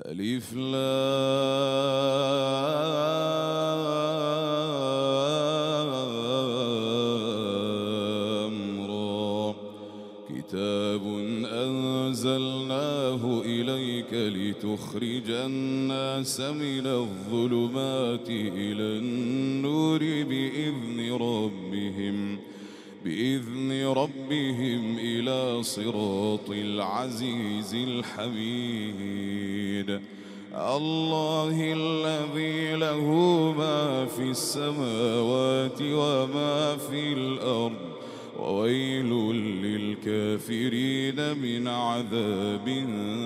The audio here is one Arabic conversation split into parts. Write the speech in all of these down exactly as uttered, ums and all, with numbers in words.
ألف لام را. كتاب أنزلناه إليك لتخرج الناس من الظلمات إلى النور بإذن ربهم بإذن ربهم إلى صراط العزيز الحميد. الله الذي له ما في السماوات وما في الأرض، وويل للكافرين من عذاب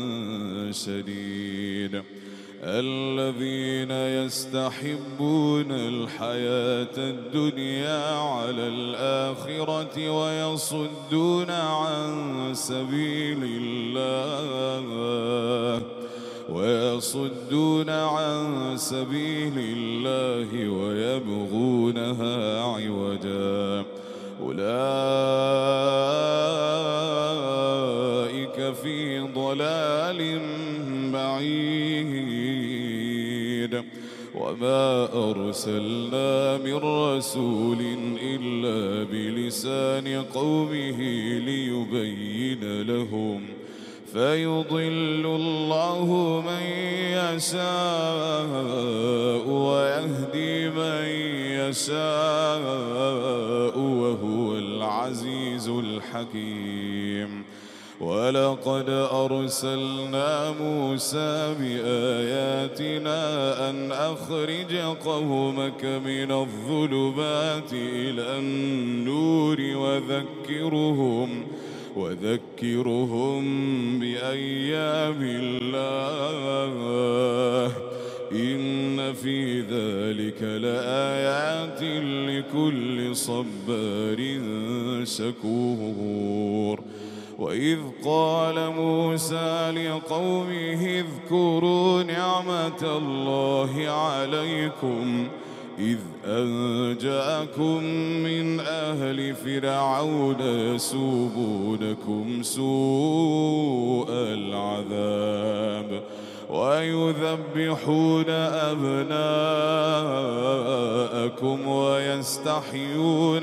شديد. الذين يستحبون الحياة الدنيا على الآخرة ويصدون عن سبيل الله ويصدون عن سبيل الله ويبغونها عوجا، أولئك في ضلال بعيد. وما أرسلنا من رسول إلا بلسان قومه ليبين لهم، فيضل الله من يشاء ويهدي من يشاء وهو العزيز الحكيم. ولقد أرسلنا موسى بآياتنا أن أخرج قومك من الظلمات إلى النور وذكرهم وذكرهم بأيام الله، إن في ذلك لآيات لكل صبار شكور. وإذ قال موسى لقومه اذكروا نعمة الله عليكم إذ أنجاكم من أهل فرعون يسومونكم سوء العذاب ويذبحون أبناءكم ويستحيون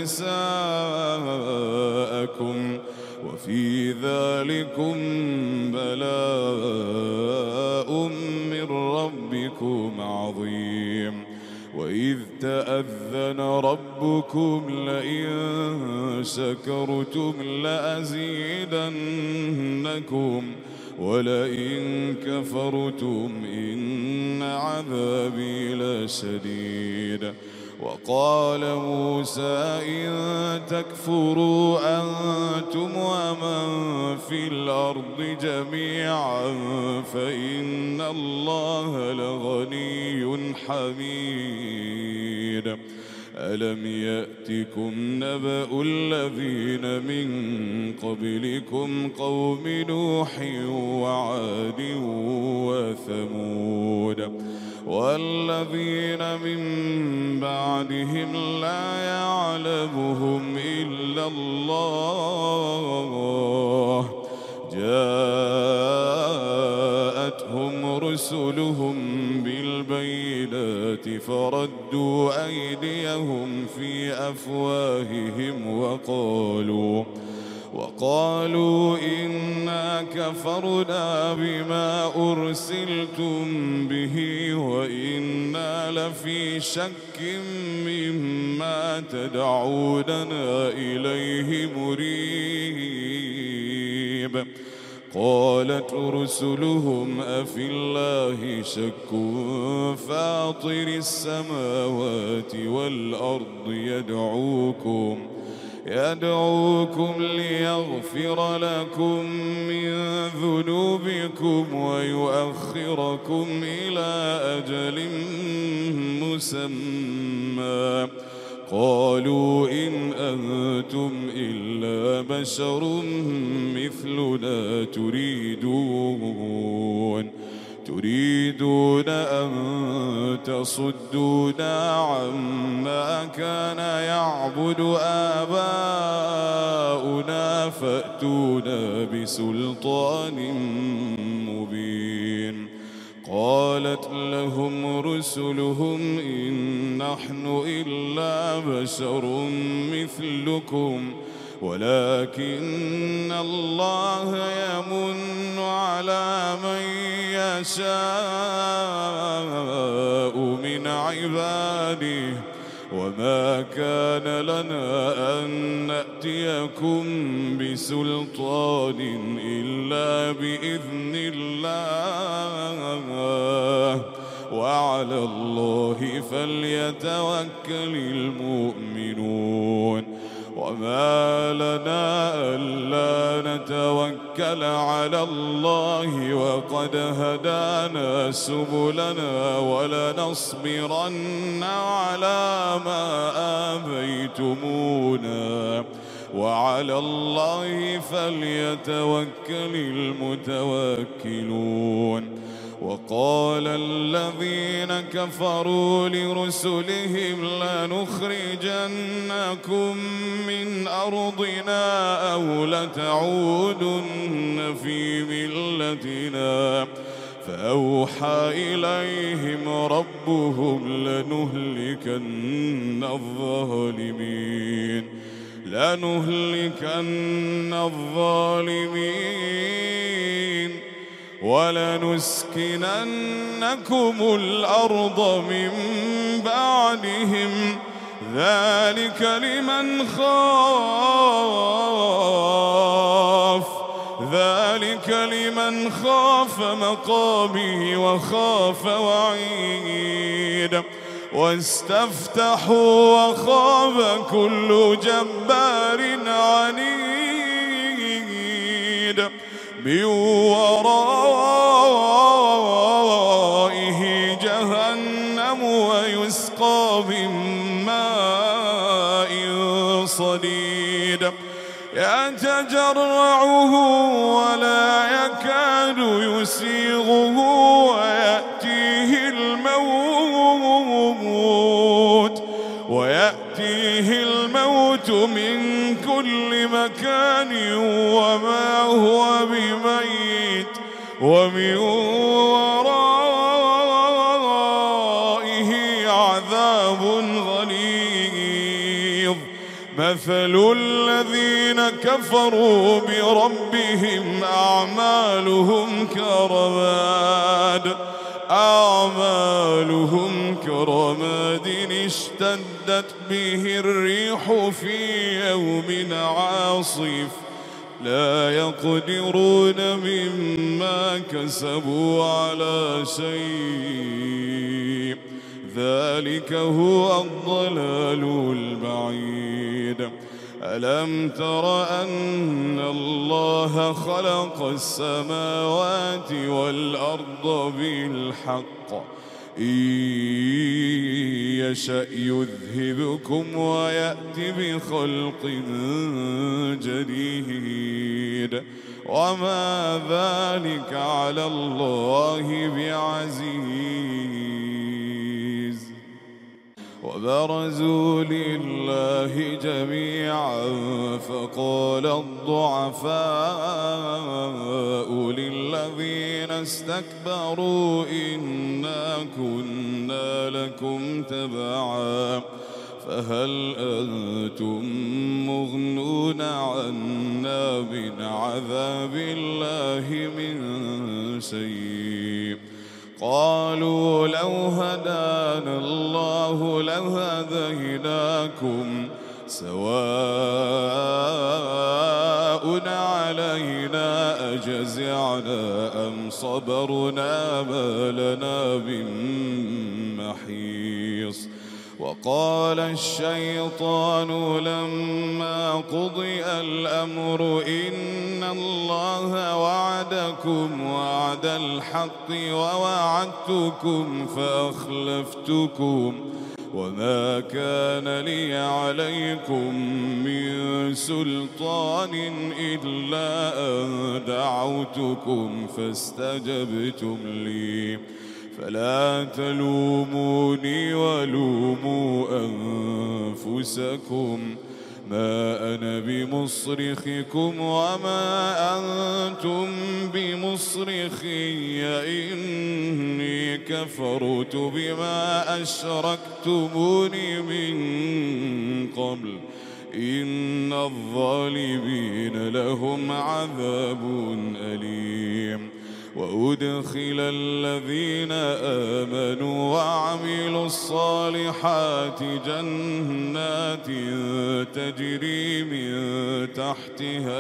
نساءكم، وفي ذلكم بلاء من ربكم عظيم. وإذ تأذن ربكم لئن شكرتم لأزيدنكم ولئن كفرتم إن عذابي لشديد. وقال موسى إن تكفروا أنتم ومن في الأرض جميعا فإن الله لغني حميد. ألم يأتكم نبأ الذين من قبلكم قوم نوح وعاد وثمود والذين من بعدهم لا يعلمهم إلا الله، جاءتهم رسلهم بالبينات فردوا أيديهم في أفواههم وقالوا وقالوا إنا كفرنا بما أرسلتم به وإنا لفي شك مما تدعوننا إليه مريب. قالت رسلهم أفي الله شك فاطر السماوات والأرض يدعوكم يدعوكم ليغفر لكم من ذنوبكم ويؤخركم إلى أجل مسمى. قالوا إن أنتم إلا بشر مثلنا تريدون تريدون أن تصدونا عما كان يعبد آباؤنا فأتونا بسلطان مبين. قالت لهم رسلهم إن نحن إلا بشر مثلكم ولكن الله يمن على من يشاء من عباده وما كان لنا أن نأتيكم بسلطان إلا بإذن الله وعلى الله فليتوكل المؤمنون وما لنا ألا نتوكل على الله وقد هدانا سبلنا ولنصبرن على ما آذيتمونا وعلى الله فليتوكل المتوكلون. وقال الذين كفروا لرسلهم لنخرجنكم من أرضنا أو لتعودن في ملتنا فأوحى إليهم ربهم لنهلكن الظالمين لنهلكن الظالمين ولنسكننكم الأرض من بعدهم ذلك لمن خاف ذلك لمن خاف مقامي وخاف وعيد واستفتحوا وخاب كل جبار عنيد من ورائه جهنم ويسقى من ماء صديد يتجرعه ولا يكاد يسيغه ويأتيه الموت ويأتيه الموت من كل مكان وما هو بميت ومن ورائه عذاب غليظ. مثل الذين كفروا بربهم أعمالهم كرماد أعمالهم كرماد اشتدت به الريح في يوم عاصف لا يقدرون مما كسبوا على شيء ذلك هو الضلال البعيد. ألم تر أن الله خلق السماوات والأرض بالحق إن يشأ يذهبكم ويأتي بخلق جديد وما ذلك على الله بعزيز. وبرزوا لله جميعا فقال الضعفاء للذين استكبروا إنا كنا لكم تبعا فهل أنتم مغنون عنا من عذاب الله من شيء قالوا لو هدانا الله لهديناكم سواء علينا أجزعنا أم صبرنا ما لنا من محيص. وقال الشيطان لما قضي الأمر إن الله وعدكم وعد الحق ووعدتكم فأخلفتكم وما كان لي عليكم من سلطان إلا أن دعوتكم فاستجبتم لي فلا تلوموني ولوموا أنفسكم ما أنا بمصرخكم وما أنتم بمصرخي إني كفرت بما أشركتمون من قبل إن الظالمين لهم عذاب أليم وأدخل الذين آمنوا وعملوا الصالحات جنات تجري من تحتها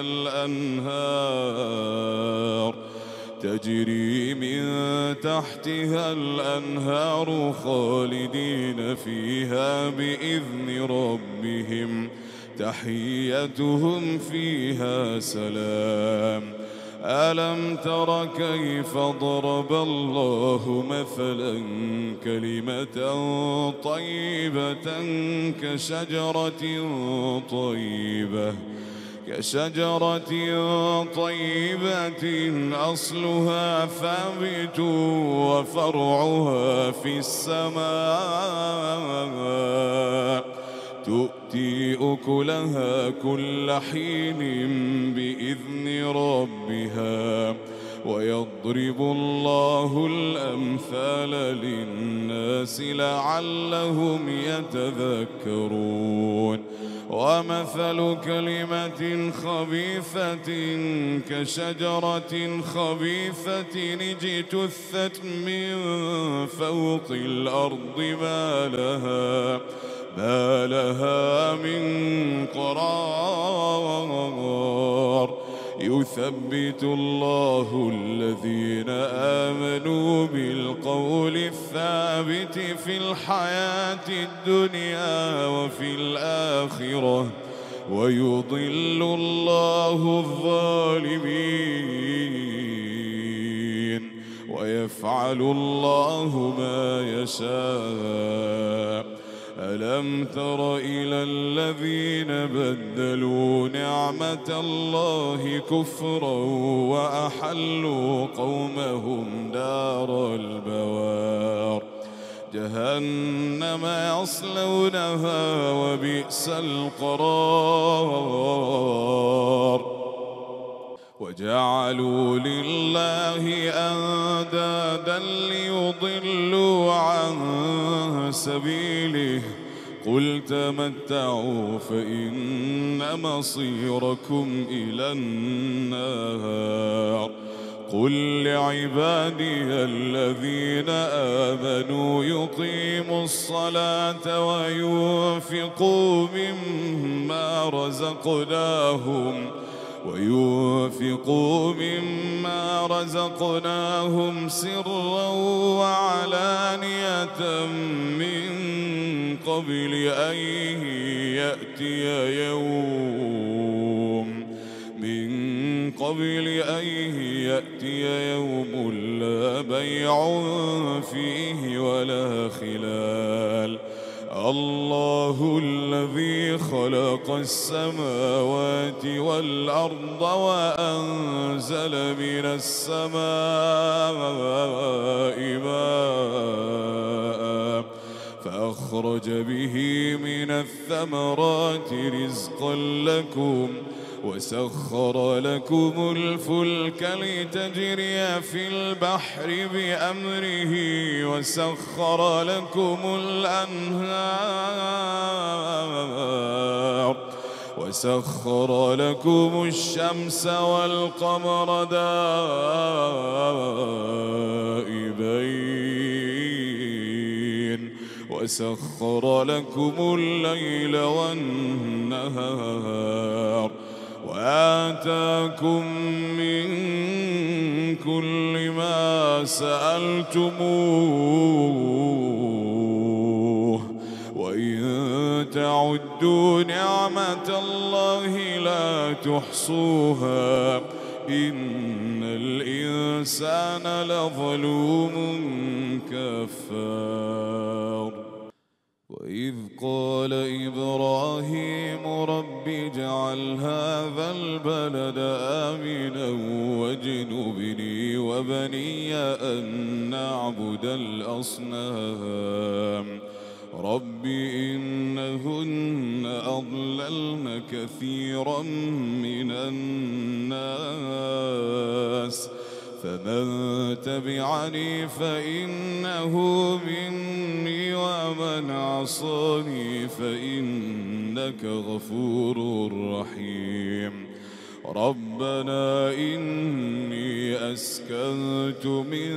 الأنهار تجري من تحتها الأنهار خالدين فيها بإذن ربهم تحيتهم فيها سلام ألم تر كيف ضرب الله مثلا كلمة طيبة كشجرة طيبة كشجرة طيبة أصلها ثابت وفرعها في السماء تؤتي أكلها كل حين بإذن ربها ويضرب الله الأمثال للناس لعلهم يتذكرون ومثل كلمة خبيثة كشجرة خبيثة اجتثت من فوق الأرض ما لها ما لها من قرار يثبت الله الذين آمنوا بالقول الثابت في الحياة الدنيا وفي الآخرة ويضل الله الظالمين ويفعل الله ما يشاء ألم تر إلى الذين بدلوا نعمة الله كفرا وأحلوا قومهم دار البوار جهنم يصلونها وبئس القرار وجعلوا لله أندادا ليضلوا عن سبيله قل تمتعوا فإن مصيركم إلى النار قل لعبادي الذين آمنوا يقيموا الصلاة وينفقوا مما رزقناهم وينفقوا مما رزقناهم سرا وعلانية من قبل أن يأتي يوم من قبل أن يأتي يوم لا بيع فيه ولا خلال الله الذي خلق السماوات والأرض وأنزل من السماء ماء فأخرج به من الثمرات رزقا لكم وسخر لكم الفلك لتجري في البحر بأمره وسخر لكم الأنهار وسخر لكم الشمس والقمر دائبين وسخر لكم الليل والنهار وآتاكم من كل ما سألتموه وإن تعدوا نعمة الله لا تحصوها إن الإنسان لظلوم كفار وإذ قال إبراهيم رب اجعل هذا البلد آمنا واجنبني وبني أن نعبد الأصنام رب إنهن أضللن كثيرا من الناس فمن تبعني فإنه مني ومن عصاني فإنك غفور رحيم ربنا إني أسكنت من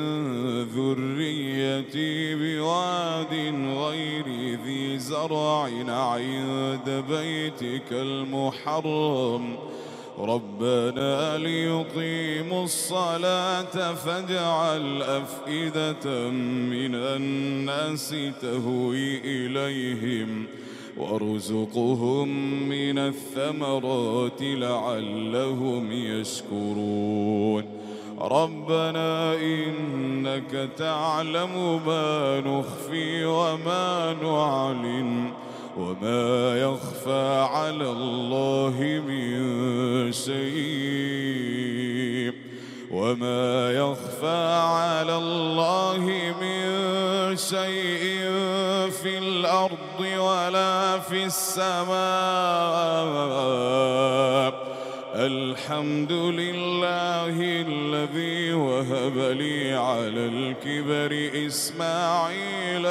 ذريتي بواد غير ذي زرع عند بيتك المحرم ربنا ليقيموا الصلاة فاجعل أفئدة من الناس تهوي إليهم وارزقهم من الثمرات لعلهم يشكرون ربنا إنك تعلم ما نخفي وما نعلن وما يخفى على الله من شيء وما يخفى على الله من شيء في الأرض ولا في السماء الحمد لله الذي وهب لي على الكبر إسماعيل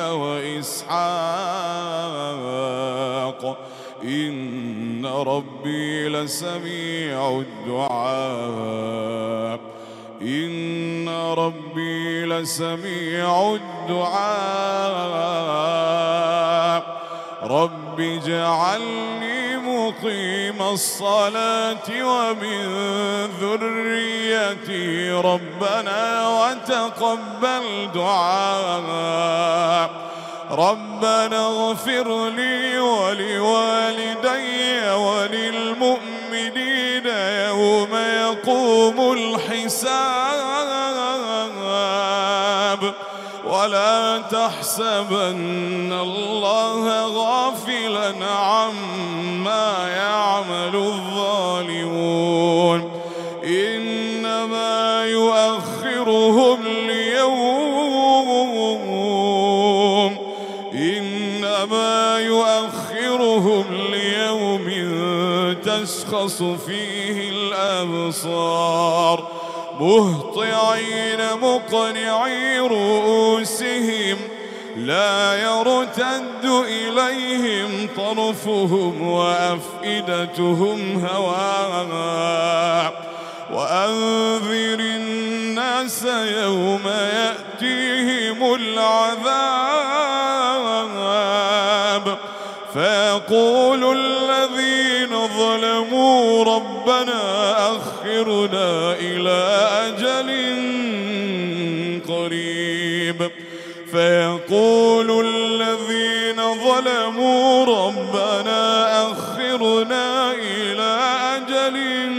وإسحاق إن ربي لسميع الدعاء إن ربي لسميع الدعاء رب اجعلني مقيم الصلاة ومن ذريتي ربنا وتقبل دعاء ربنا اغفر لي ولوالدي وللمؤمنين يوم يقوم الحساب ولا تحسبن الله غافلا عما يعمل الظالمون إنما يؤخرهم ليوم إنما يؤخرهم ليوم تشخص فيه الأبصار مهطعين مقنعي رؤوسهم لا يرتد إليهم طرفهم وأفئدتهم هواء وأنذر الناس يوم يأتيهم العذاب فيقول الذين ظلموا ربنا أخرنا إلى أجل قريب فيقول الذين ظلموا ربنا أخرنا إلى أجل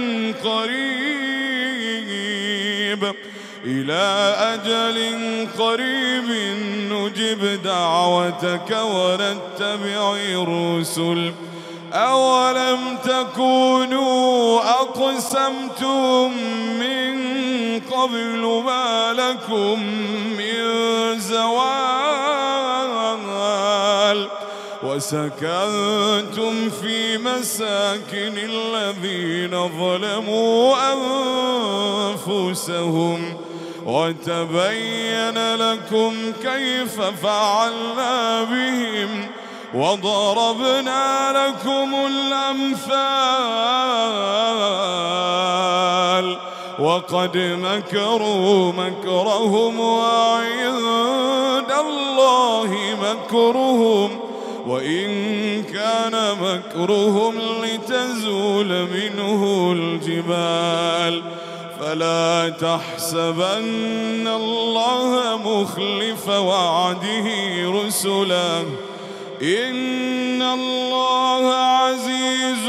قريب إلى أجل قريب نجب دعوتك ونتبع الرسل أولم تكونوا أقسمتم من قبل ما لكم من زوال وسكنتم في مساكن الذين ظلموا أنفسهم وتبين لكم كيف فعلنا بهم وضربنا لكم الأمثال وقد مكروا مكرهم وعند الله مكرهم وإن كان مكرهم لتزول منه الجبال فلا تحسبن الله مخلف وعده رسله إن الله عزيز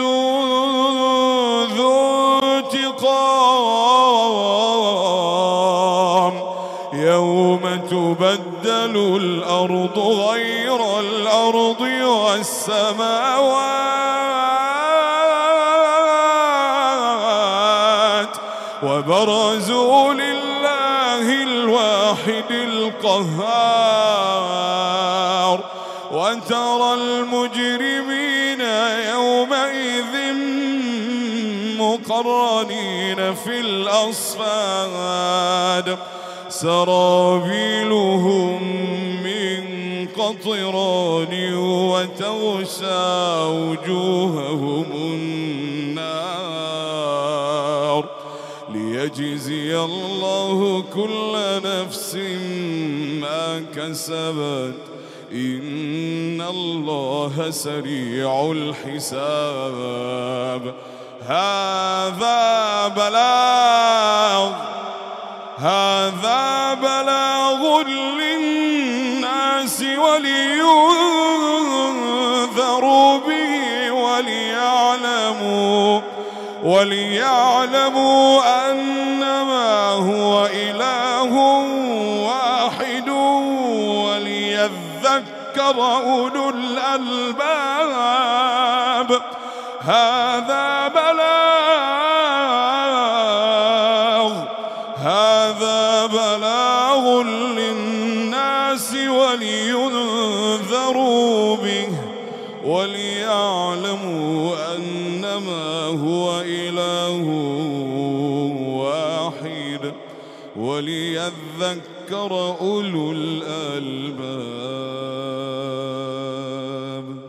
ذو انتقام يوم تبدل الأرض غير الأرض والسماوات وبرزوا لله الواحد القهار وترى المجرمين يومئذ مقرنين في الأصفاد سرابيلهم من قطران وتغشى وجوههم النار ليجزي الله كل نفس ما كسبت إن الله سريع الحساب. هذا بلاغ هذا بلاغ للناس ولينذروا به وليعلموا وليعلموا أنما هو إله واحد وليذكر أولو الألباب. هذا بلاغ هذا بلاغ للناس ولينذروا به وليعلموا أنما هو إله واحد وليذكر أولو الألباب.